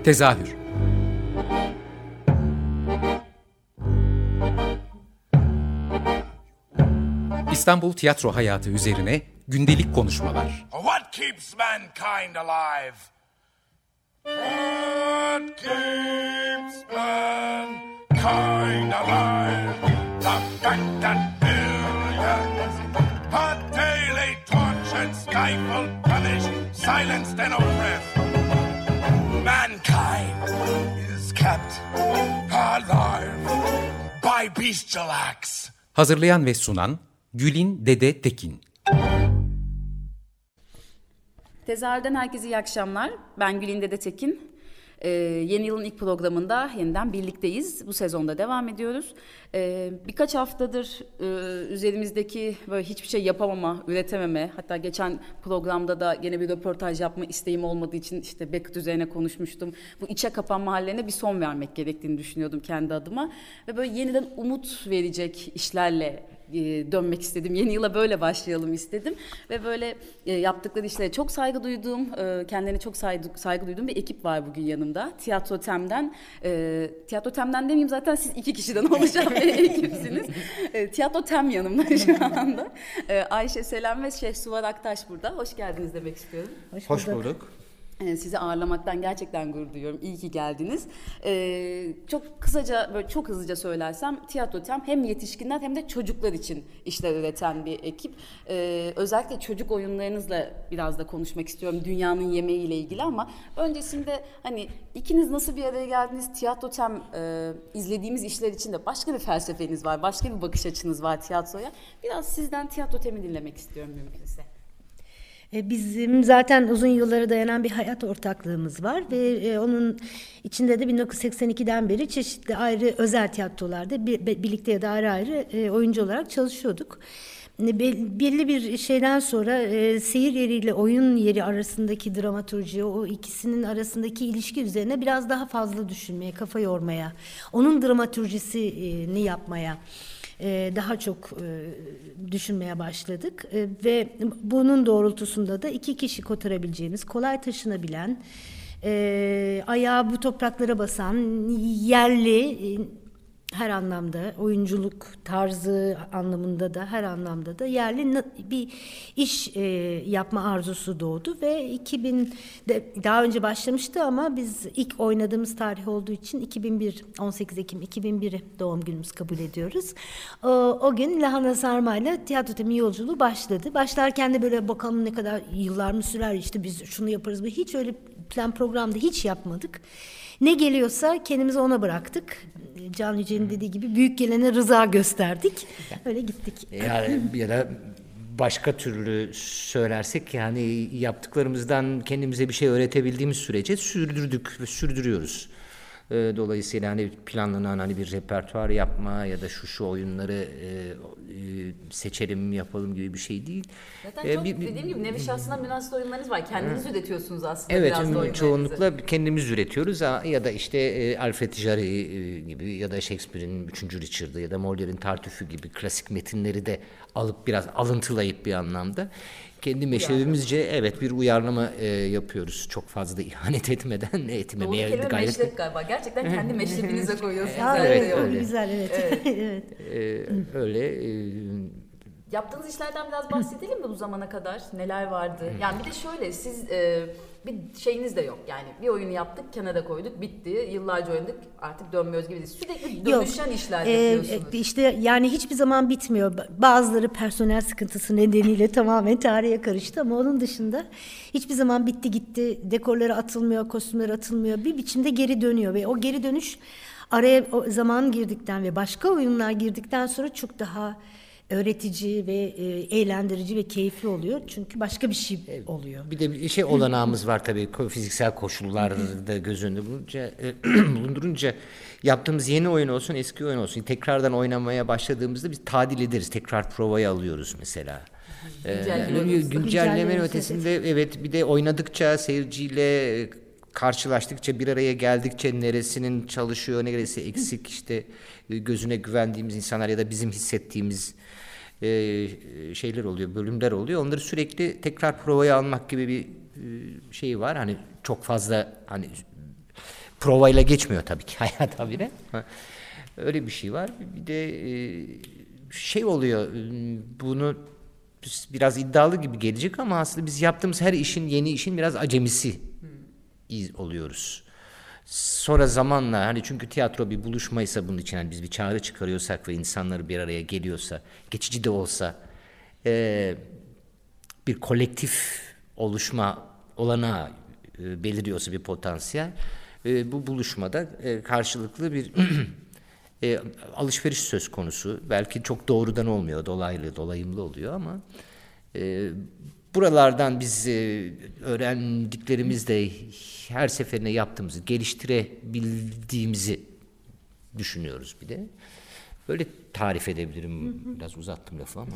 Tezahür. İstanbul tiyatro hayatı üzerine gündelik konuşmalar. What keeps mankind alive? What keeps mankind alive? The fact that billions are daily tortured, stifled, punished, silenced and oppressed. Mankind is kept alive by bestial acts. Hazırlayan ve sunan Gülin Dede Tekin. Tezahürden herkese iyi akşamlar. Ben Gülin Dede Tekin. Yeni yılın ilk programında yeniden birlikteyiz. Bu sezonda devam ediyoruz. Birkaç haftadır üzerimizdeki böyle hiçbir şey yapamama, üretememe, hatta geçen programda da gene bir röportaj yapma isteğim olmadığı için işte Beckett üzerine konuşmuştum. Bu içe kapanma hallerine bir son vermek gerektiğini düşünüyordum kendi adıma. Ve böyle yeniden umut verecek işlerle dönmek istedim. Yeni yıla böyle başlayalım istedim. Ve böyle yaptıkları işlere çok saygı duyduğum, kendilerine çok saygı duyduğum bir ekip var bugün yanımda. Tiyatro Tem'den. Tiyatro Tem'den demeyeyim, zaten siz iki kişiden oluşan bir ekipsiniz. Tiyatro Tem yanımda şu anda. Ayşe Selam ve Şehsuvar Aktaş burada. Hoş geldiniz demek istiyorum. Hoş bulduk. Sizi ağırlamaktan gerçekten gurur duyuyorum. İyi ki geldiniz. Çok kısaca, böyle çok hızlıca söylersem, Tiyatro Tem hem yetişkinler hem de çocuklar için işler üreten bir ekip. Özellikle çocuk oyunlarınızla biraz da konuşmak istiyorum. Dünyanın yemeğiyle ilgili, ama öncesinde hani ikiniz nasıl bir araya geldiniz? Tiyatro Tem izlediğimiz işler için de başka bir felsefeniz var, başka bir bakış açınız var tiyatroya. Biraz sizden Tiyatro Tem'i dinlemek istiyorum mümkünse. Bizim zaten uzun yıllara dayanan bir hayat ortaklığımız var ve onun içinde de 1982'den beri çeşitli ayrı özel tiyatrolarda birlikte ya da ayrı ayrı oyuncu olarak çalışıyorduk. Belli bir şeyden sonra seyir yeriyle oyun yeri arasındaki dramaturji, o ikisinin arasındaki ilişki üzerine biraz daha fazla düşünmeye, kafa yormaya, onun dramaturjisini yapmaya daha çok düşünmeye başladık ve bunun doğrultusunda da iki kişi kotarabileceğimiz, kolay taşınabilen, ayağı bu topraklara basan, yerli, her anlamda, oyunculuk tarzı anlamında da, her anlamda da yerli bir iş yapma arzusu doğdu ve 2000'de daha önce başlamıştı, ama biz ilk oynadığımız tarih olduğu için 2001, 18 Ekim 2001 doğum günümüz kabul ediyoruz. O gün Lahana Sarmayla Tiyatro Temi yolculuğu başladı. Başlarken de böyle bakalım ne kadar yıllar mı sürer, işte biz şunu yaparız. Hiç öyle plan programda hiç yapmadık. Ne geliyorsa kendimizi ona bıraktık. Can Yücel'in dediği gibi büyük gelene rıza gösterdik. Öyle gittik. Yani ya da başka türlü söylersek, yani yaptıklarımızdan kendimize bir şey öğretebildiğimiz sürece sürdürdük ve sürdürüyoruz. Dolayısıyla hani planlanan hani bir repertuar yapma ya da şu oyunları seçelim, yapalım gibi bir şey değil. Zaten çok dediğim gibi nevi şahsına münhasır oyunlarınız var. Kendiniz üretiyorsunuz aslında. Evet, biraz da çoğunlukla kendimiz üretiyoruz ya da işte Alfred Jarry gibi ya da Shakespeare'in 3. Richard'ı ya da Molière'in Tartüfü gibi klasik metinleri de alıp biraz alıntılayıp bir anlamda kendi meşrebimizce evet bir uyarlama yapıyoruz. Çok fazla ihanet etmeden, etmemeye gayret. Doğru kelime meşrep galiba. Gerçekten kendi meşrebinize koyuyorsunuz. Evet, öyle. Güzel, evet. Evet. Öyle. Yaptığınız işlerden biraz bahsedelim mi bu zamana kadar? Neler vardı? Yani bir de şöyle, siz bir şeyiniz de yok. Yani bir oyunu yaptık, kenara koyduk, bitti. Yıllarca oynadık, artık dönmüyoruz gibi değil. Sürekli dönüşen işler yapıyorsunuz. İşte yani hiçbir zaman bitmiyor. Bazıları personel sıkıntısı nedeniyle tamamen tarihe karıştı, ama onun dışında hiçbir zaman bitti gitti. Dekorları atılmıyor, kostümler atılmıyor. Bir biçimde geri dönüyor ve o geri dönüş araya o zaman girdikten ve başka oyunlar girdikten sonra çok daha öğretici ve eğlendirici ve keyifli oluyor. Çünkü başka bir şey oluyor. Bir de bir şey olanağımız var tabii, fiziksel koşullarda göz önünde bulundurunca yaptığımız yeni oyun olsun, eski oyun olsun, tekrardan oynamaya başladığımızda biz tadil ederiz. Tekrar provayı alıyoruz mesela. Güncellemenin ötesinde evet, bir de oynadıkça, seyirciyle karşılaştıkça, bir araya geldikçe neresinin çalışıyor, neresi eksik, işte gözüne güvendiğimiz insanlar ya da bizim hissettiğimiz şeyler oluyor, bölümler oluyor. Onları sürekli tekrar provaya almak gibi bir şey var. Hani çok fazla hani provayla geçmiyor tabii ki hayat habire. Öyle bir şey var. Bir de şey oluyor, bunu biraz iddialı gibi gelecek ama aslında biz yaptığımız her işin, yeni işin biraz acemisi oluyoruz. Sonra zamanla, hani çünkü tiyatro bir buluşmaysa, bunun için hani biz bir çağrı çıkarıyorsak ve insanları bir araya geliyorsa, geçici de olsa bir kolektif oluşma olanağı beliriyorsa, bir potansiyel, bu buluşmada karşılıklı bir alışveriş söz konusu. Belki çok doğrudan olmuyor, dolayımlı oluyor ama buralardan biz öğrendiklerimizle her seferinde yaptığımızı geliştirebildiğimizi düşünüyoruz bir de. Böyle tarif edebilirim. Biraz uzattım lafı ama.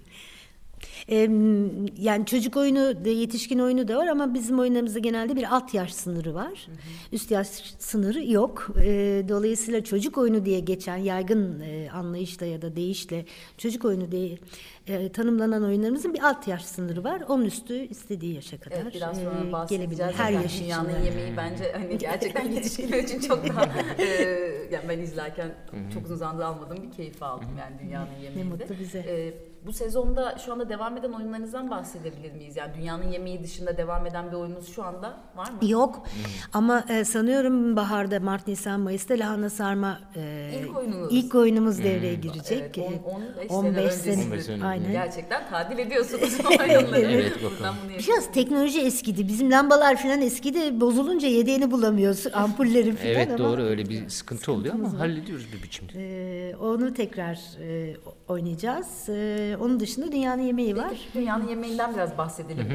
Yani çocuk oyunu da, yetişkin oyunu da var ama bizim oyunlarımızda genelde bir alt yaş sınırı var. Üst yaş sınırı yok. Dolayısıyla çocuk oyunu diye geçen yaygın anlayışla ya da deyişle çocuk oyunu diye tanımlanan oyunlarımızın bir alt yaş sınırı var. Onun üstü istediği yaşa kadar biraz sonra gelebilir. bahsedeceğiz. Her Yani yaş için. dünyanın yemeği bence hani gerçekten yetişkinler için çok daha yani ben izlerken çok uzun zamandır almadığım bir keyif aldım yani dünyanın yemeğinde. Ne mutlu bize. Bu sezonda şu anda devam eden oyunlarınızdan bahsedebilir miyiz? Yani dünyanın yemeği dışında devam eden bir oyununuz şu anda var mı? Yok ama sanıyorum baharda, Mart, Nisan, Mayıs'ta lahana sarma ilk oyunumuz devreye girecek. Evet, 15 sene sene. Aynen. Gerçekten tadil ediyorsunuz oyunları. Evet, bakalım. Biraz teknoloji eskidi. Bizim lambalar falan eskidi. Bozulunca yedeğini bulamıyorsun. Ampulleri falan Evet, ama doğru, öyle bir sıkıntı oluyor ama hallediyoruz bir biçimde. onu tekrar oynayacağız. Onun dışında dünyanın yemeği var. Dünyanın yemeğinden biraz bahsedelim.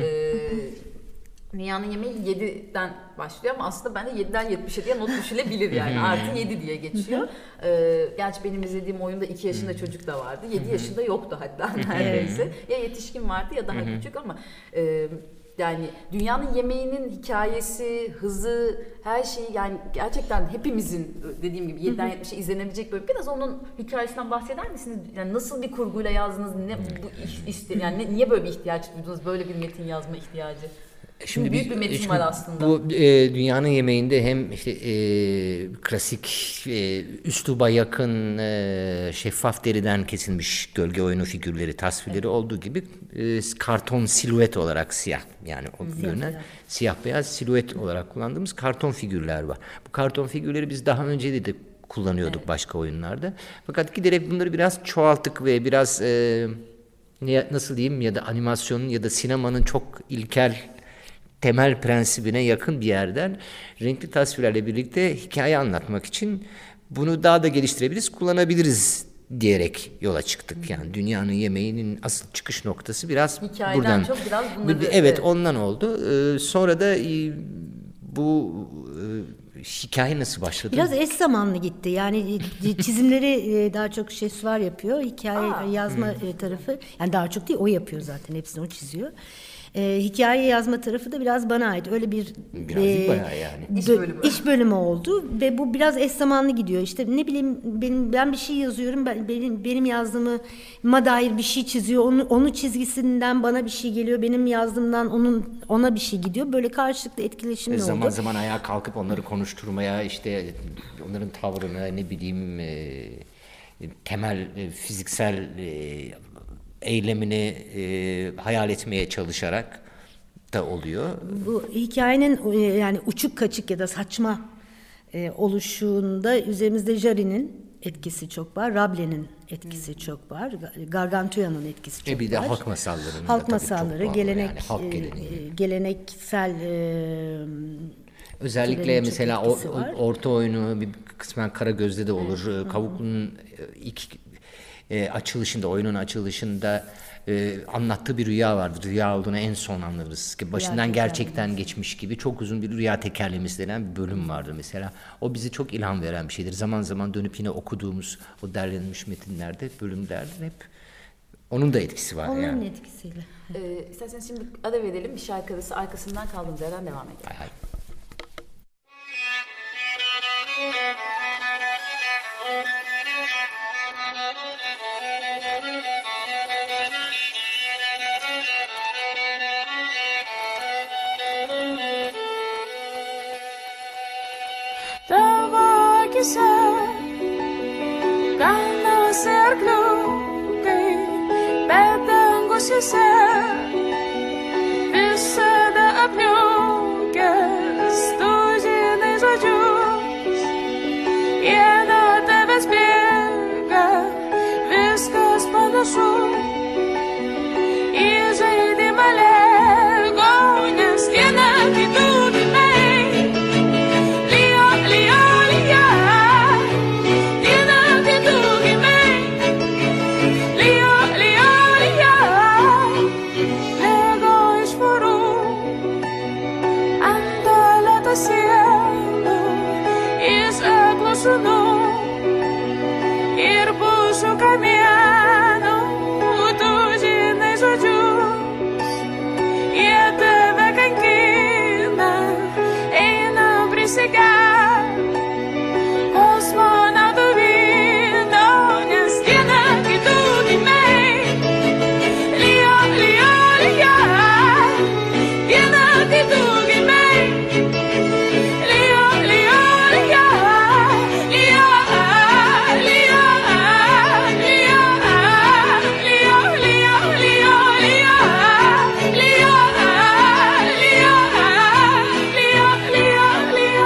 Dünyanın yemeği 7'den başlıyor ama aslında bence 7'den 77'ye not düşülebilir yani. Artı 7 diye geçiyor. Gerçi benim izlediğim oyunda 2 yaşında çocuk da vardı. 7 yaşında yoktu hatta neredeyse. Ya yetişkin vardı ya daha küçük ama yani dünyanın yemeğinin hikayesi, hızı, her şeyi yani gerçekten hepimizin dediğim gibi 7'den 70'e izlenebilecek böyle. Biraz onun hikayesinden bahseder misiniz? Yani nasıl bir kurguyla yazdınız? Ne bu yani niye böyle bir ihtiyaç duydunuz? Böyle bir metin yazma ihtiyacı? Şimdi büyük bir metin var aslında. Bu dünyanın yemeğinde hem işte klasik üsluba yakın şeffaf deriden kesilmiş gölge oyunu figürleri, tasvirleri olduğu gibi karton silüet olarak siyah, yani o yönden siyah beyaz silüet olarak kullandığımız karton figürler var. Bu karton figürleri biz daha önce de kullanıyorduk başka oyunlarda. Fakat giderek bunları biraz çoğalttık ve biraz nasıl diyeyim, ya da animasyonun ya da sinemanın çok ilkel temel prensibine yakın bir yerden renkli tasvirlerle birlikte hikaye anlatmak için bunu daha da geliştirebiliriz, kullanabiliriz diyerek yola çıktık. Yani dünyanın yemeğinin asıl çıkış noktası biraz hikayeden buradan. çok biraz bunları. Evet, ondan oldu. Sonra da bu hikaye nasıl başladı? Biraz eş zamanlı gitti. Yani çizimleri daha çok Şehsuvar yapıyor. Hikaye yazma tarafı, yani daha çok değil, o yapıyor zaten. Hepsini o çiziyor. Hikaye yazma tarafı da biraz bana ait. Öyle bir bayağı yani. iş bölümü oldu ve bu biraz eş zamanlı gidiyor. İşte ne bileyim, ben bir şey yazıyorum. Benim yazdığıma dair bir şey çiziyor. Onun çizgisinden bana bir şey geliyor. Benim yazdığımdan ona bir şey gidiyor. Böyle karşılıklı etkileşimli oldu. Zaman zaman ayağa kalkıp onları konuşturmaya, işte onların tavrını, ne bileyim, temel fiziksel eylemini hayal etmeye çalışarak da oluyor. Bu hikayenin yani uçuk kaçık ya da saçma oluşunda üzerimizde Jarry'nin etkisi çok var. Rabelaise'nin etkisi çok var. Gargantua'nın etkisi çok var. Bir de halk masallarının halk da masalları, çok gelenek, yani, halk geleneksel özellikle mesela var. orta oyunu bir kısmen Karagöz'de de olur. Kavuklu'nun ilk açılışında, oyunun açılışında anlattığı bir rüya vardır. Rüya olduğunu en son anlarız. Başından gerçekten geçmiş gibi çok uzun bir rüya tekerlemesi denen bir bölüm vardır mesela. O bizi çok ilham veren bir şeydir. Zaman zaman dönüp yine okuduğumuz o derlenmiş metinlerde, bölümlerde hep onun da etkisi var. Onların etkisiyle. İsterseniz şimdi ara verelim. Bir şarkı arası, arkasından kaldığımız yerden devam edelim. Hay hay. Visada apniukęs tu žinai žodžius, jie nuo tavęs bėga, viskas panašu į žaidimą Lego, nes viena kitų gimei. Lijo, lijo, lijo, viena kitų gimei. Lijo, lijo, lijo, Lego iš vorų ant tualeto sienų jis aplušino ir pušų kamienų. Tu žinai žodžius, jie tave kankina, einam prisigert kosmonautų vyno, nes viena kitų gimei. Lijo, lijo, lijo, viena kitų gimei. Lijo, lijo, lijo, lijo, lijo, lijo, lijo, lijo, lijo, lijo, lijo, lijo, lijo,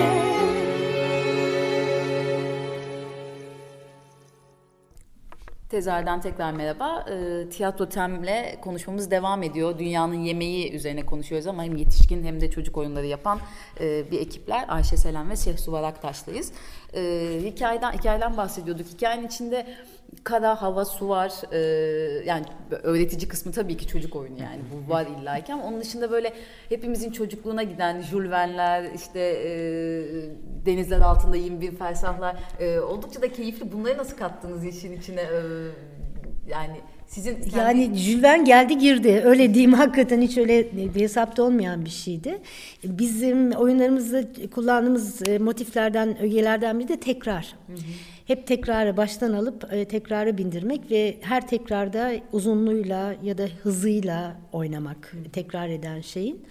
Tezahürden tekrar merhaba. Tiyatro Tem'le konuşmamız devam ediyor. Dünyanın yemeği üzerine konuşuyoruz ama hem yetişkin hem de çocuk oyunları yapan bir ekipler. Ayşe Selen ve Şehsuvar Aktaş'tayız. Hikayeden bahsediyorduk. Hikayenin içinde kara, hava, su var. Yani öğretici kısmı tabii ki çocuk oyunu yani. Bu var illaki ama onun dışında böyle hepimizin çocukluğuna giden Jules Verne'ler, işte denizler altında 21 fersahlar oldukça da keyifli. Bunları nasıl kattınız işin içine? Yani sizin Yani Jules Verne geldi girdi. Öyle diyeyim, hakikaten hiç öyle bir hesapta olmayan bir şeydi. Bizim oyunlarımızda kullandığımız motiflerden, ögelerden biri de tekrar. Hı hı. Hep tekrarı baştan alıp tekrarı bindirmek ve her tekrarda uzunluğuyla ya da hızıyla oynamak, tekrar eden şeyin.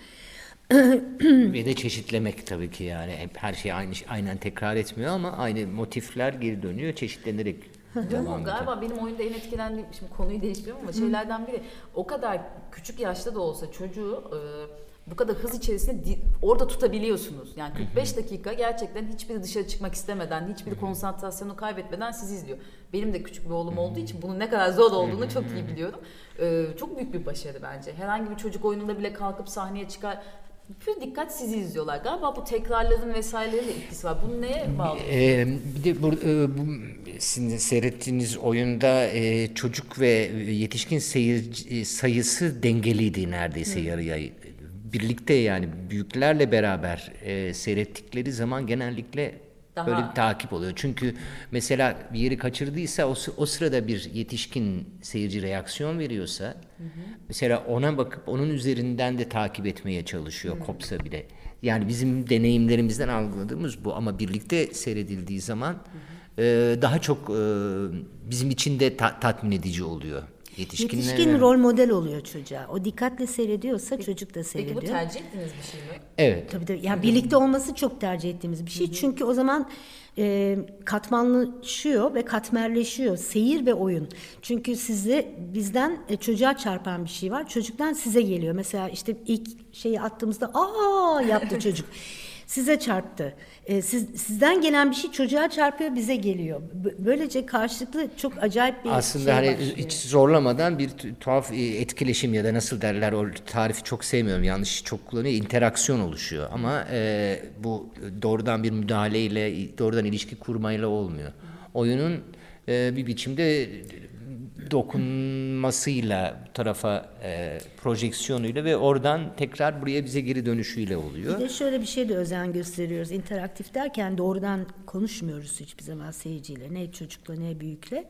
Ve de çeşitlemek tabii ki, yani hep her şey aynen tekrar etmiyor ama aynı motifler geri dönüyor, çeşitlenerek devam ediyor. Galiba benim oyunda en etkilendiğim, şimdi konuyu değiştiriyorum ama şeylerden biri, o kadar küçük yaşta da olsa çocuğu bu kadar hız içerisinde orada tutabiliyorsunuz. Yani 45 dakika gerçekten hiçbiri dışarı çıkmak istemeden, hiçbiri konsantrasyonu kaybetmeden sizi izliyor. Benim de küçük bir oğlum olduğu için bunun ne kadar zor olduğunu çok iyi biliyorum. Çok büyük bir başarı bence. Herhangi bir çocuk oyununda bile kalkıp sahneye çıkar, pür dikkat sizi izliyorlar. Galiba bu tekrarların vesairelerin de etkisi var. Bunu neye bağlı? Bir de bu sizin seyrettiğiniz oyunda çocuk ve yetişkin seyirci sayısı dengeliydi neredeyse yarıya. Birlikte, yani büyüklerle beraber seyrettikleri zaman genellikle böyle bir takip oluyor. Çünkü mesela bir yeri kaçırdıysa o sırada bir yetişkin seyirci reaksiyon veriyorsa mesela ona bakıp onun üzerinden de takip etmeye çalışıyor, kopsa bile. Yani bizim deneyimlerimizden algıladığımız bu, ama birlikte seyredildiği zaman daha çok bizim için de tatmin edici oluyor. Yetişkin rol model oluyor çocuğa. O dikkatle seyrediyorsa çocuk da seyrediyor. Peki bu tercih ettiğiniz bir şey mi? Evet. Tabii. Yani birlikte olması çok tercih ettiğimiz bir şey. Çünkü o zaman katmanlaşıyor ve katmerleşiyor seyir ve oyun. Çünkü bizden çocuğa çarpan bir şey var. Çocuktan size geliyor. Mesela işte ilk şeyi attığımızda yaptı çocuk. Size çarptı. Sizden gelen bir şey çocuğa çarpıyor, bize geliyor. Böylece karşılıklı çok acayip bir aslında hani hiç zorlamadan bir tuhaf etkileşim ya da nasıl derler, o tarifi çok sevmiyorum, yanlış çok kullanıyor, interaksiyon oluşuyor ama bu doğrudan bir müdahaleyle, doğrudan ilişki kurmayla olmuyor. Oyunun bir biçimde dokunmasıyla, tarafa projeksiyonuyla ve oradan tekrar buraya bize geri dönüşüyle oluyor. Bir de şöyle bir şey de özen gösteriyoruz. İnteraktif derken doğrudan konuşmuyoruz hiçbir zaman seyirciyle. Ne çocukla ne büyükle.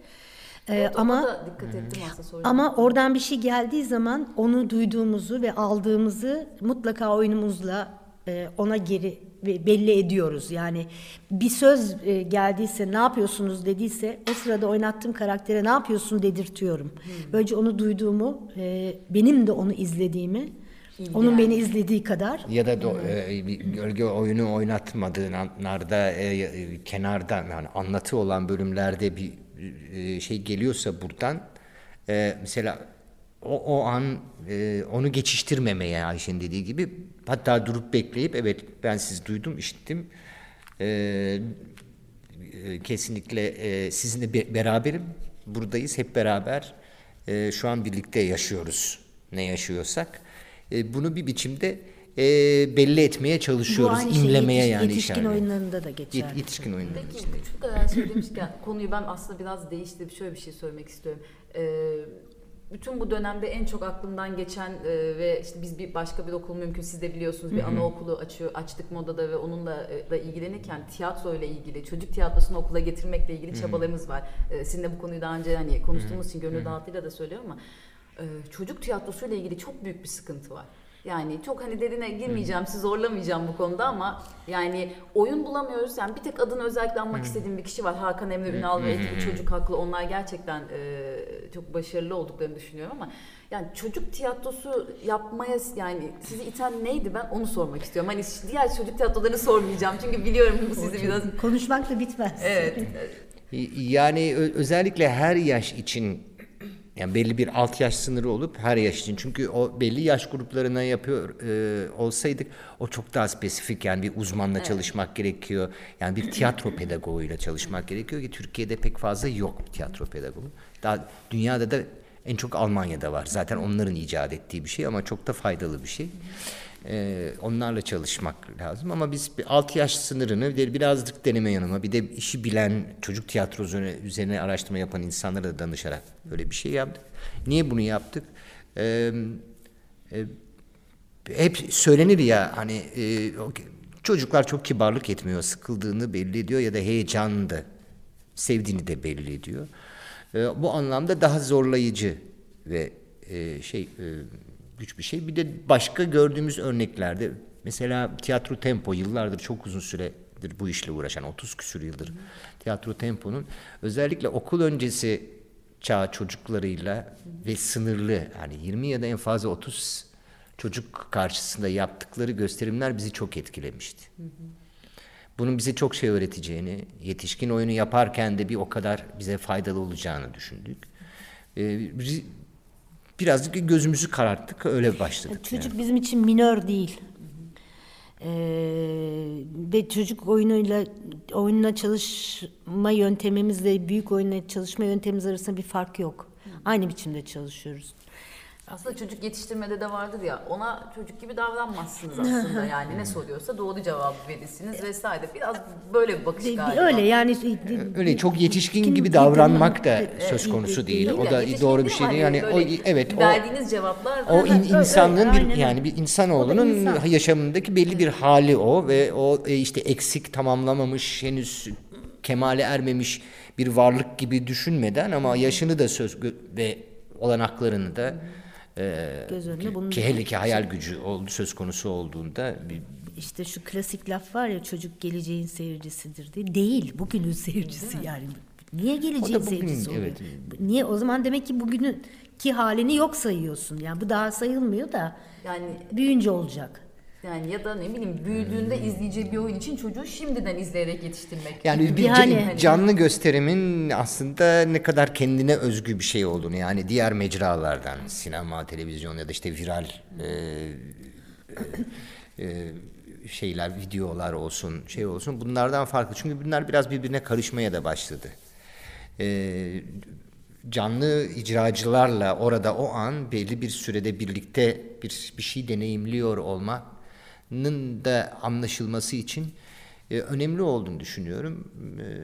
Ama oradan bir şey geldiği zaman onu duyduğumuzu ve aldığımızı mutlaka oyunumuzla ona geri belli ediyoruz. Yani bir söz geldiyse, ne yapıyorsunuz dediyse, o sırada oynattığım karaktere ne yapıyorsun dedirtiyorum. Böylece onu duyduğumu, benim de onu izlediğimi Onun beni izlediği kadar. Ya da bir gölge oyunu oynatmadığın anlarda kenarda yani anlatı olan bölümlerde bir şey geliyorsa buradan mesela o an onu geçiştirmemeye Ayşe'nin dediği gibi, hatta durup bekleyip evet ben sizi duydum, işittim. Kesinlikle sizinle beraberim. Buradayız hep beraber. Şu an birlikte yaşıyoruz. Ne yaşıyorsak. Bunu bir biçimde belli etmeye çalışıyoruz. Bu aynı şey İmlemeye yetişkin oyunlarında da geçerli. Yetişkin oyunlarında. Peki küçük kadar söylemişken konuyu ben aslında biraz değiştirip şöyle bir şey söylemek istiyorum. Bütün bu dönemde en çok aklımdan geçen ve işte biz başka bir okul, mümkün siz de biliyorsunuz, bir anaokulu açtık Moda'da ve onunla da ilgilenirken tiyatroyla ilgili, çocuk tiyatrosunu okula getirmekle ilgili çabalarımız var. Sizinle bu konuyu daha önce hani konuştuğumuz için gönül rahatlığıyla da söylüyorum ama çocuk tiyatrosuyla ilgili çok büyük bir sıkıntı var. Yani çok hani derine girmeyeceğim, sizi zorlamayacağım bu konuda ama yani oyun bulamıyoruz. Yani bir tek adını özellikle anmak istediğim bir kişi var. Hakan Emre Ünal ve ekibi Çocuk Haklı. Onlar gerçekten çok başarılı olduklarını düşünüyorum ama yani çocuk tiyatrosu yapmaya yani sizi iten neydi, ben onu sormak istiyorum. Hani diğer çocuk tiyatrolarını sormayacağım çünkü biliyorum bu sizi biraz... Konuşmakla bitmez. Evet. Yani özellikle her yaş için, yani belli bir alt yaş sınırı olup her yaş için, çünkü o belli yaş gruplarına yapıyor olsaydık o çok daha spesifik, yani bir uzmanla çalışmak gerekiyor. Yani bir tiyatro pedagoğuyla çalışmak gerekiyor ki Türkiye'de pek fazla yok tiyatro pedagoğu. Daha dünyada da en çok Almanya'da var. Zaten onların icat ettiği bir şey ama çok da faydalı bir şey. Onlarla çalışmak lazım ama biz bir 6 yaş sınırını birazcık deneme yanıma, bir de işi bilen, çocuk tiyatrosu üzerine araştırma yapan insanlara da danışarak böyle bir şey yaptık. Niye bunu yaptık? Hep söylenir ya hani çocuklar çok kibarlık etmiyor, sıkıldığını belli ediyor ya da heyecanını da, sevdiğini de belli ediyor. Bu anlamda daha zorlayıcı ve güç bir şey. Bir de başka gördüğümüz örneklerde mesela Tiyatro Tempo yıllardır, çok uzun süredir bu işle uğraşan, 30 küsur yıldır Tiyatro Tempo'nun özellikle okul öncesi çağ çocuklarıyla ve sınırlı, yani 20 ya da en fazla 30 çocuk karşısında yaptıkları gösterimler bizi çok etkilemişti. Bunun bize çok şey öğreteceğini, yetişkin oyunu yaparken de bir o kadar bize faydalı olacağını düşündük. Birazcık gözümüzü kararttık, öyle başladık. Çocuk bizim için minör değil. Ve çocuk oyununa çalışma yöntemimizle büyük oyunla çalışma yöntemimiz arasında bir fark yok. Aynı biçimde çalışıyoruz. Aslında çocuk yetiştirmede de vardır ya, ona çocuk gibi davranmazsınız aslında, yani ne soruyorsa doğru cevabı verirsiniz vesaire. Biraz böyle bir bakış galiba. Öyle yani. Öyle çok yetişkin gibi davranmak da söz konusu değil. O da doğru bir şey değil. Yani verdiğiniz cevaplar o insanlığın bir, yani bir O da insanoğlunun insan. yaşamındaki belli bir hali o ve o işte eksik, tamamlamamış, henüz kemale ermemiş bir varlık gibi düşünmeden ama yaşını da ve olanaklarını da göz önüne ki hele ki hayal gücü söz konusu olduğunda işte şu klasik laf var ya, çocuk geleceğin seyircisidir diye. Değil, bugünün seyircisi yani. Niye geleceğin seyircisi oluyor? Evet. Niye? O zaman demek ki bugünün ki halini yok sayıyorsun. Yani bu daha sayılmıyor da yani büyüyünce olacak. Yani ya da ne bileyim büyüdüğünde izleyeceği bir oyun için çocuğu şimdiden izleyerek yetiştirmek. Yani bir canlı gösterimin aslında ne kadar kendine özgü bir şey olduğunu, yani diğer mecralardan, sinema, televizyon ya da işte viral şeyler, videolar olsun, şey olsun, bunlardan farklı. Çünkü bunlar biraz birbirine karışmaya da başladı. Canlı icracılarla orada o an belli bir sürede birlikte bir şey deneyimliyor olmanın da anlaşılması için önemli olduğunu düşünüyorum.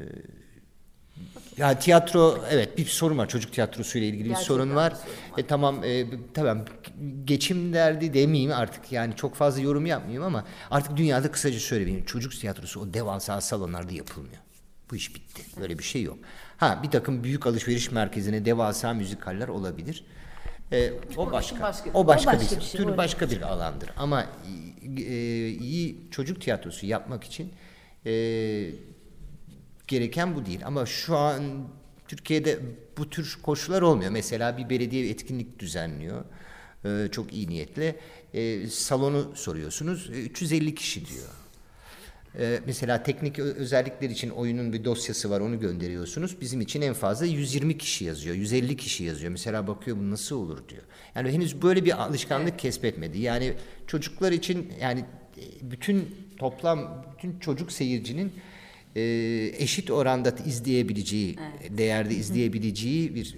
Ya tiyatro, evet bir sorun var. Çocuk tiyatrosuyla ilgili gerçekten bir sorun var. Tamam, geçim derdi demeyeyim artık, yani çok fazla yorum yapmayayım ama artık dünyada kısaca söyleyeyim. Çocuk tiyatrosu o devasa salonlarda yapılmıyor. Bu iş bitti. Böyle bir şey yok. Bir takım büyük alışveriş merkezine devasa müzikaller olabilir. O başka bir alandır. Ama iyi çocuk tiyatrosu yapmak için gereken bu değil. Ama şu an Türkiye'de bu tür koşullar olmuyor. Mesela bir belediye etkinlik düzenliyor. Çok iyi niyetle. Salonu soruyorsunuz. 350 kişi diyor. Mesela teknik özellikler için oyunun bir dosyası var, onu gönderiyorsunuz. Bizim için en fazla 120 kişi yazıyor, 150 kişi yazıyor. Mesela bakıyor bu nasıl olur diyor. Yani henüz böyle bir alışkanlık kesbetmedi. Yani çocuklar için yani bütün çocuk seyircinin eşit oranda izleyebileceği, değerde izleyebileceği bir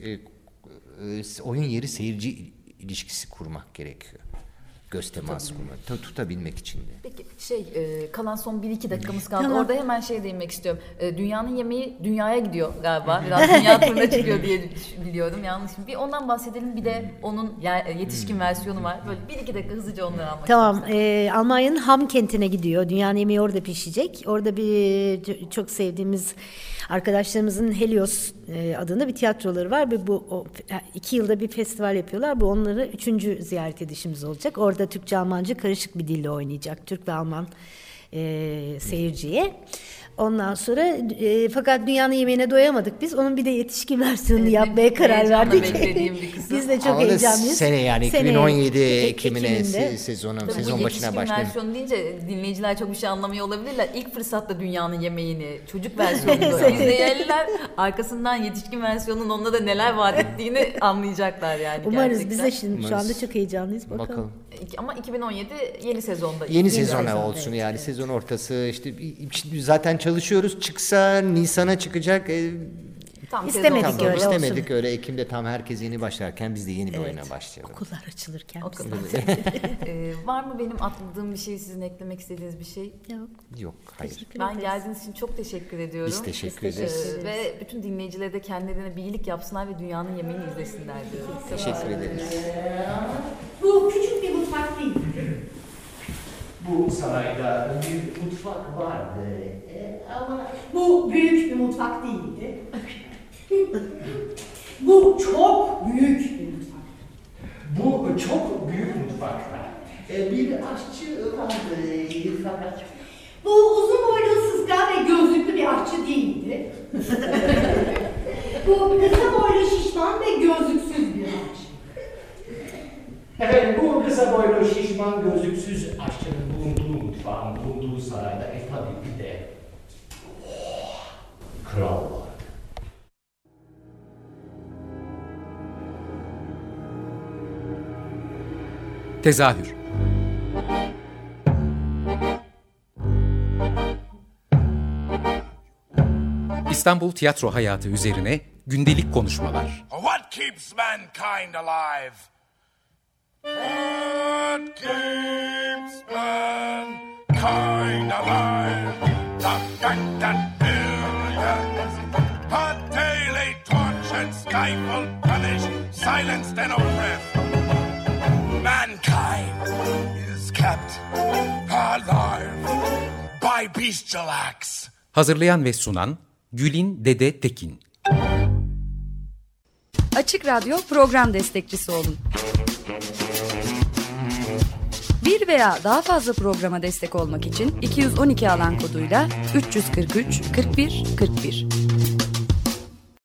oyun yeri seyirci ilişkisi kurmak gerekiyor. Göz teması kurmak, tutabilmek için de. Peki kalan son 1-2 dakikamız kaldı. Tamam. Orada hemen değinmek istiyorum. Dünyanın yemeği dünyaya gidiyor galiba. Biraz dünya turuna çıkıyor diye biliyorum. Yanlış mı? Bir ondan bahsedelim. Bir de onun yetişkin versiyonu var. Böyle 1-2 dakika hızlıca onları almak istiyorum. Tamam. Almanya'nın Ham kentine gidiyor. Dünyanın yemeği orada pişecek. Orada bir çok sevdiğimiz arkadaşlarımızın Helios adında bir tiyatroları var ve bu 2 yılda bir festival yapıyorlar. Bu onları 3. ziyaret edişimiz olacak. Orada Türkçe, Almanca karışık bir dille oynayacak. Türk ve Alman seyirciye. Ondan sonra fakat dünyanın yemeğine doyamadık biz. Onun bir de yetişkin versiyonunu yapmaya karar verdik. Biz de çok heyecanlıyız. Sene yani 2017 Ekim'ine sezon başına başlayalım. Versiyonu deyince dinleyiciler çok bir şey anlamıyor olabilirler. İlk fırsatta dünyanın yemeğini, çocuk versiyonunu izleyenler arkasından yetişkin versiyonunun onunla da neler vaat ettiğini anlayacaklar yani. Umarız gerçekten. Biz de şu anda çok heyecanlıyız. Bakalım. Ama 2017 yeni sezonda. Yeni sezona olsun yani evet. Sezon ortası işte zaten çalışıyoruz. Çıksa Nisan'a çıkacak. İstemedik öyle. Ekim'de tam herkes yeni başlarken biz de yeni bir oyuna başlayalım. Okullar açılırken. Var mı benim atladığım bir şey, sizin eklemek istediğiniz bir şey? Yok, hayır. Ben geldiğiniz için çok teşekkür ediyorum. Biz teşekkür ederiz. Ve bütün dinleyicilere de kendilerine bir iyilik yapsınlar ve dünyanın yemeğini izlesinler diyorum. Teşekkür ederiz. Bu küçük bir mutfak değil. Bu sarayda bir mutfak vardı ama bu büyük bir mutfak değildi. Bu çok büyük bir mutfak. Bu çok büyük mutfakta bir aşçı vardı fakat bu uzun boylu, sızgan ve gözlüklü bir aşçı değildi. Bu kısa boylu, şişman ve gözlüksüz bir aşçı. Evet, bu kısa boylu, şişman, gözlüksüz aşçının bulunduğu mutfağın bulunduğu sarayda tabii bir de kral var. Tezahür. İstanbul tiyatro hayatı üzerine gündelik konuşmalar. What keeps mankind alive? What keeps mankind alive? The fact that billions are daily tortured, stifled, punished, silenced and oppressed. Mankind is kept alive by bestial acts. Hazırlayan ve sunan Gülin Dede Tekin. Açık Radyo program destekçisi olun. Bir veya daha fazla programa destek olmak için 212 alan koduyla 343 41 41.